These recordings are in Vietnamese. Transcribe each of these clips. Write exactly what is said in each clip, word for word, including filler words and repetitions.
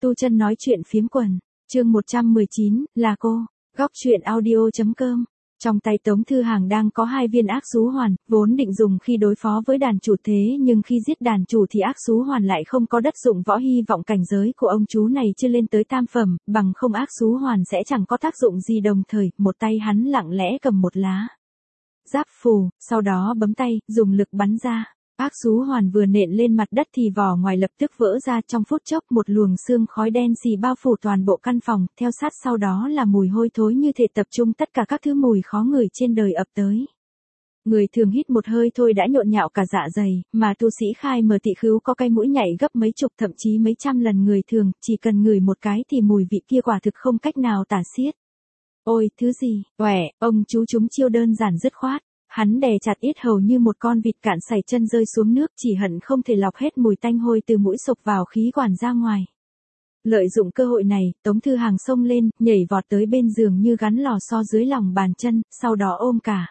Tu Chân nói chuyện phiếm quần, chương một trăm mười chín, là cô, góc truyện audio.com. Trong tay Tống Thư Hàng đang có hai viên ác xú hoàn, vốn định dùng khi đối phó với đàn chủ thế nhưng khi giết đàn chủ thì ác xú hoàn lại không có đất dụng võ, hy vọng cảnh giới của ông chú này chưa lên tới tam phẩm, bằng không ác xú hoàn sẽ chẳng có tác dụng gì. Đồng thời, một tay hắn lặng lẽ cầm một lá giáp phù, sau đó bấm tay, dùng lực bắn ra. Ác xú hoàn vừa nện lên mặt đất thì vỏ ngoài lập tức vỡ ra, trong phút chốc một luồng sương khói đen xì bao phủ toàn bộ căn phòng, theo sát sau đó là mùi hôi thối như thể tập trung tất cả các thứ mùi khó ngửi trên đời ập tới. Người thường hít một hơi thôi đã nhộn nhạo cả dạ dày, mà tu sĩ khai mờ tị khứu có cái mũi nhạy gấp mấy chục thậm chí mấy trăm lần người thường, chỉ cần ngửi một cái thì mùi vị kia quả thực không cách nào tả xiết. Ôi, thứ gì, oẻ, ông chú chúng chiêu đơn giản dứt khoát. Hắn đè chặt yết hầu như một con vịt cạn sảy chân rơi xuống nước, chỉ hận không thể lọc hết mùi tanh hôi từ mũi sộc vào khí quản ra ngoài. Lợi dụng cơ hội này, Tống Thư Hàng xông lên, nhảy vọt tới bên giường như gắn lò xo dưới lòng bàn chân, sau đó ôm cả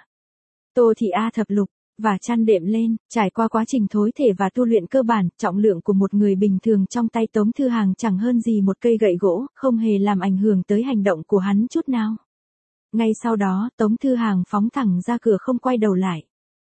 Tô Thị A thập lục và chăn đệm lên. Trải qua quá trình thối thể và tu luyện cơ bản, trọng lượng của một người bình thường trong tay Tống Thư Hàng chẳng hơn gì một cây gậy gỗ, không hề làm ảnh hưởng tới hành động của hắn chút nào. Ngay sau đó, Tống Thư Hàng phóng thẳng ra cửa không quay đầu lại.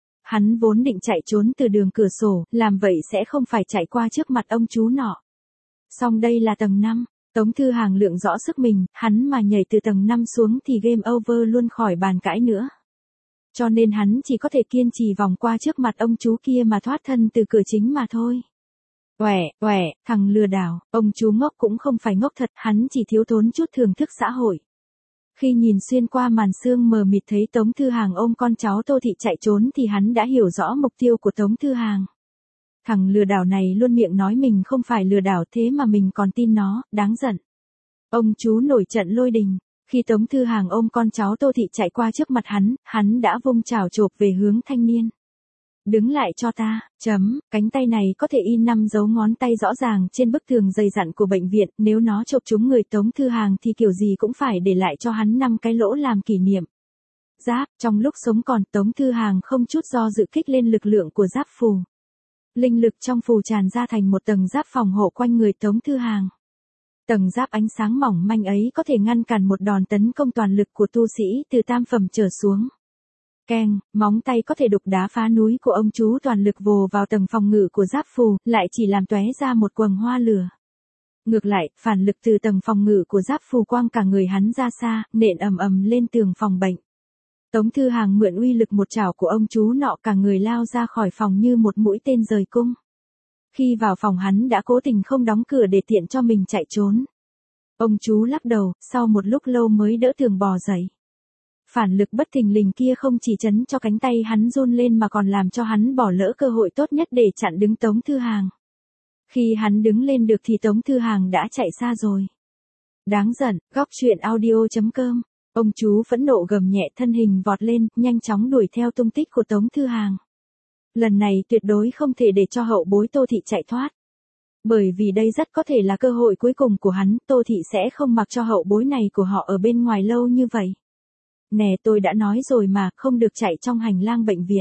Hắn vốn định chạy trốn từ đường cửa sổ, làm vậy sẽ không phải chạy qua trước mặt ông chú nọ. Song đây là tầng năm, Tống Thư Hàng lượng rõ sức mình, hắn mà nhảy từ tầng năm xuống thì game over luôn, khỏi bàn cãi nữa. Cho nên hắn chỉ có thể kiên trì vòng qua trước mặt ông chú kia mà thoát thân từ cửa chính mà thôi. Uẻ, uẻ, thằng lừa đảo, ông chú ngốc cũng không phải ngốc thật, hắn chỉ thiếu thốn chút thưởng thức xã hội. Khi nhìn xuyên qua màn sương mờ mịt thấy Tống Thư Hàng ôm con cháu Tô Thị chạy trốn thì hắn đã hiểu rõ mục tiêu của Tống Thư Hàng. Thằng lừa đảo này luôn miệng nói mình không phải lừa đảo thế mà mình còn tin nó, đáng giận. Ông chú nổi trận lôi đình. Khi Tống Thư Hàng ôm con cháu Tô Thị chạy qua trước mặt hắn, hắn đã vung chảo chộp về hướng thanh niên. Đứng lại cho ta, chấm, cánh tay này có thể in năm dấu ngón tay rõ ràng trên bức tường dày dặn của bệnh viện, nếu nó chộp trúng người Tống Thư Hàng thì kiểu gì cũng phải để lại cho hắn năm cái lỗ làm kỷ niệm. Giáp, trong lúc sống còn, Tống Thư Hàng không chút do dự kích lên lực lượng của giáp phù. Linh lực trong phù tràn ra thành một tầng giáp phòng hộ quanh người Tống Thư Hàng. Tầng giáp ánh sáng mỏng manh ấy có thể ngăn cản một đòn tấn công toàn lực của tu sĩ từ tam phẩm trở xuống. Keng, móng tay có thể đục đá phá núi của ông chú toàn lực vồ vào tầng phòng ngự của giáp phù, lại chỉ làm tóe ra một quầng hoa lửa. Ngược lại, phản lực từ tầng phòng ngự của giáp phù quăng cả người hắn ra xa, nện ầm ầm lên tường phòng bệnh. Tống Thư Hàng mượn uy lực một chảo của ông chú nọ, cả người lao ra khỏi phòng như một mũi tên rời cung. Khi vào phòng hắn đã cố tình không đóng cửa để tiện cho mình chạy trốn. Ông chú lắc đầu, sau một lúc lâu mới đỡ tường bò dậy. Phản lực bất thình lình kia không chỉ chấn cho cánh tay hắn run lên mà còn làm cho hắn bỏ lỡ cơ hội tốt nhất để chặn đứng Tống Thư Hàng. Khi hắn đứng lên được thì Tống Thư Hàng đã chạy xa rồi. Đáng giận, góc truyện audio.com. Ông chú phẫn nộ gầm nhẹ, thân hình vọt lên, nhanh chóng đuổi theo tung tích của Tống Thư Hàng. Lần này tuyệt đối không thể để cho hậu bối Tô Thị chạy thoát. Bởi vì đây rất có thể là cơ hội cuối cùng của hắn, Tô Thị sẽ không mặc cho hậu bối này của họ ở bên ngoài lâu như vậy. Nè, tôi đã nói rồi mà, không được chạy trong hành lang bệnh viện.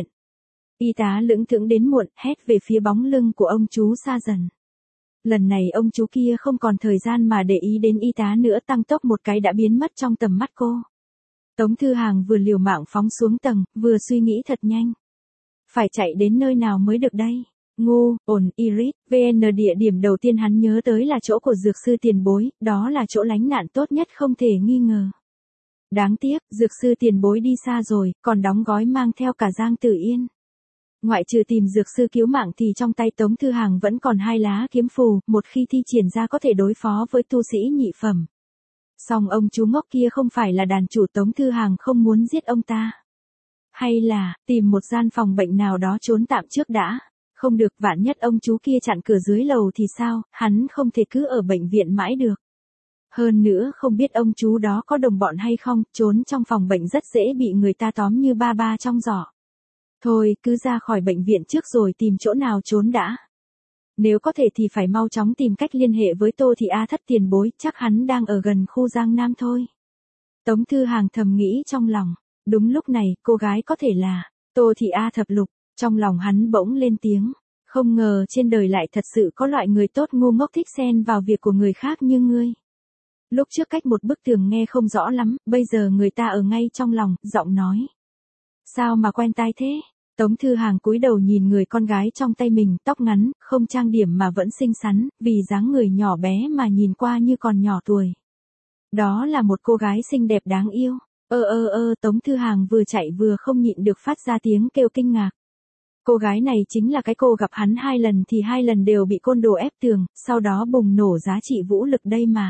Y tá lững thững đến muộn, hét về phía bóng lưng của ông chú xa dần. Lần này ông chú kia không còn thời gian mà để ý đến y tá nữa, tăng tốc một cái đã biến mất trong tầm mắt cô. Tống Thư Hàng vừa liều mạng phóng xuống tầng, vừa suy nghĩ thật nhanh. Phải chạy đến nơi nào mới được đây? Ngu, ổn, Iris, vê en địa điểm đầu tiên hắn nhớ tới là chỗ của dược sư tiền bối, đó là chỗ lánh nạn tốt nhất không thể nghi ngờ. Đáng tiếc, dược sư tiền bối đi xa rồi, còn đóng gói mang theo cả Giang Tử Yên. Ngoại trừ tìm dược sư cứu mạng thì trong tay Tống Thư Hàng vẫn còn hai lá kiếm phù, một khi thi triển ra có thể đối phó với tu sĩ nhị phẩm. Song ông chú ngốc kia không phải là đàn chủ, Tống Thư Hàng không muốn giết ông ta. Hay là, tìm một gian phòng bệnh nào đó trốn tạm trước đã. Không được, vạn nhất ông chú kia chặn cửa dưới lầu thì sao, hắn không thể cứ ở bệnh viện mãi được. Hơn nữa không biết ông chú đó có đồng bọn hay không, trốn trong phòng bệnh rất dễ bị người ta tóm như ba ba trong giỏ. Thôi, cứ ra khỏi bệnh viện trước rồi tìm chỗ nào trốn đã. Nếu có thể thì phải mau chóng tìm cách liên hệ với Tô Thị A thất tiền bối, chắc hắn đang ở gần khu Giang Nam thôi. Tống Thư Hàng thầm nghĩ trong lòng. Đúng lúc này, cô gái có thể là Tô Thị A thập lục. Trong lòng hắn bỗng lên tiếng. Không ngờ trên đời lại thật sự có loại người tốt ngu ngốc thích xen vào việc của người khác như ngươi. Lúc trước cách một bức tường nghe không rõ lắm, bây giờ người ta ở ngay trong lòng, giọng nói. Sao mà quen tai thế? Tống Thư Hàng cúi đầu nhìn người con gái trong tay mình, tóc ngắn, không trang điểm mà vẫn xinh xắn, vì dáng người nhỏ bé mà nhìn qua như còn nhỏ tuổi. Đó là một cô gái xinh đẹp đáng yêu. Ơ ơ ơ, Tống Thư Hàng vừa chạy vừa không nhịn được phát ra tiếng kêu kinh ngạc. Cô gái này chính là cái cô gặp hắn hai lần thì hai lần đều bị côn đồ ép tường, sau đó bùng nổ giá trị vũ lực đây mà.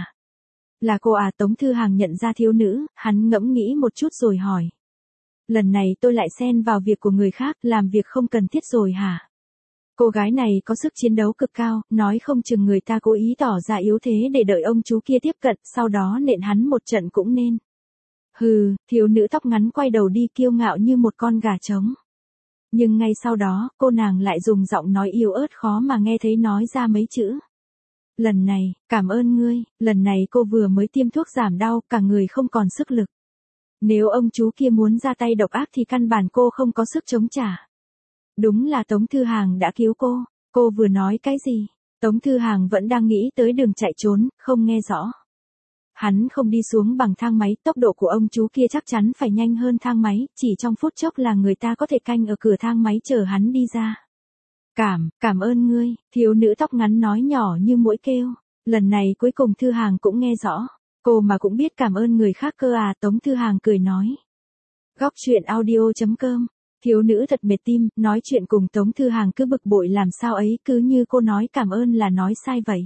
Là cô à? Tống Thư Hàng nhận ra thiếu nữ, hắn ngẫm nghĩ một chút rồi hỏi. Lần này tôi lại xen vào việc của người khác, làm việc không cần thiết rồi hả? Cô gái này có sức chiến đấu cực cao, nói không chừng người ta cố ý tỏ ra yếu thế để đợi ông chú kia tiếp cận, sau đó nện hắn một trận cũng nên. Hừ, thiếu nữ tóc ngắn quay đầu đi kiêu ngạo như một con gà trống. Nhưng ngay sau đó, cô nàng lại dùng giọng nói yếu ớt khó mà nghe thấy nói ra mấy chữ. Lần này, cảm ơn ngươi, lần này cô vừa mới tiêm thuốc giảm đau, cả người không còn sức lực. Nếu ông chú kia muốn ra tay độc ác thì căn bản cô không có sức chống trả. Đúng là Tống Thư Hàng đã cứu cô. Cô vừa nói cái gì? Tống Thư Hàng vẫn đang nghĩ tới đường chạy trốn, không nghe rõ. Hắn không đi xuống bằng thang máy, tốc độ của ông chú kia chắc chắn phải nhanh hơn thang máy, chỉ trong phút chốc là người ta có thể canh ở cửa thang máy chờ hắn đi ra. Cảm, cảm ơn ngươi, thiếu nữ tóc ngắn nói nhỏ như muỗi kêu. Lần này cuối cùng Thư Hàng cũng nghe rõ. Cô mà cũng biết cảm ơn người khác cơ à? Tống Thư Hàng cười nói. Góc truyện audio chấm com. Thiếu nữ thật mệt tim, nói chuyện cùng Tống Thư Hàng cứ bực bội làm sao ấy, cứ như cô nói cảm ơn là nói sai vậy.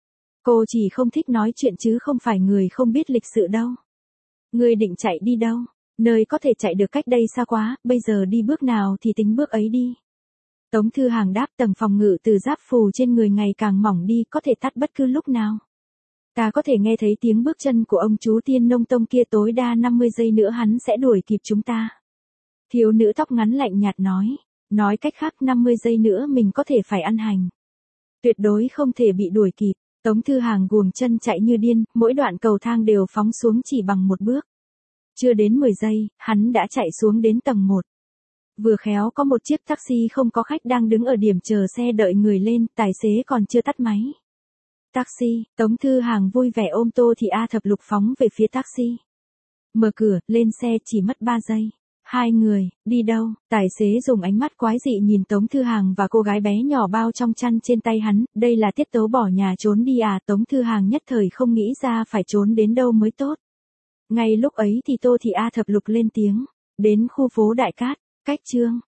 Cô chỉ không thích nói chuyện chứ không phải người không biết lịch sự đâu. Ngươi định chạy đi đâu? Nơi có thể chạy được cách đây xa quá, bây giờ đi bước nào thì tính bước ấy đi. Tống Thư Hàng đáp, tầng phòng ngự từ giáp phù trên người ngày càng mỏng đi, có thể tắt bất cứ lúc nào. Ta có thể nghe thấy tiếng bước chân của ông chú Tiên Nông Tông kia, tối đa năm mươi giây nữa hắn sẽ đuổi kịp chúng ta. Thiếu nữ tóc ngắn lạnh nhạt nói. Nói cách khác năm mươi giây nữa mình có thể phải ăn hành. Tuyệt đối không thể bị đuổi kịp. Tống Thư Hàng guồng chân chạy như điên, mỗi đoạn cầu thang đều phóng xuống chỉ bằng một bước. Chưa đến mười giây, hắn đã chạy xuống đến tầng một. Vừa khéo có một chiếc taxi không có khách đang đứng ở điểm chờ xe đợi người lên, tài xế còn chưa tắt máy. Taxi, Tống Thư Hàng vui vẻ ôm Tô Thị A Thập Lục phóng về phía taxi. Mở cửa, lên xe chỉ mất ba giây. Hai người, đi đâu? Tài xế dùng ánh mắt quái dị nhìn Tống Thư Hàng và cô gái bé nhỏ bao trong chăn trên tay hắn, đây là tiết tấu bỏ nhà trốn đi à? Tống Thư Hàng nhất thời không nghĩ ra phải trốn đến đâu mới tốt. Ngay lúc ấy thì Tô Thị A Thập Lục lên tiếng, đến khu phố Đại Cát, cách Chương.